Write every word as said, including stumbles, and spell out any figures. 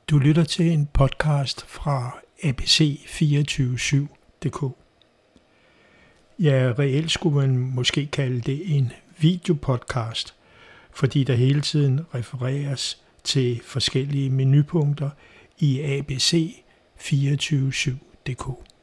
Du lytter til en podcast fra A B C fireogtyve syv punktum d k. Ja, reelt skulle man måske kalde det en videopodcast, fordi der hele tiden refereres til forskellige menupunkter i A B C fireogtyve syv punktum d k.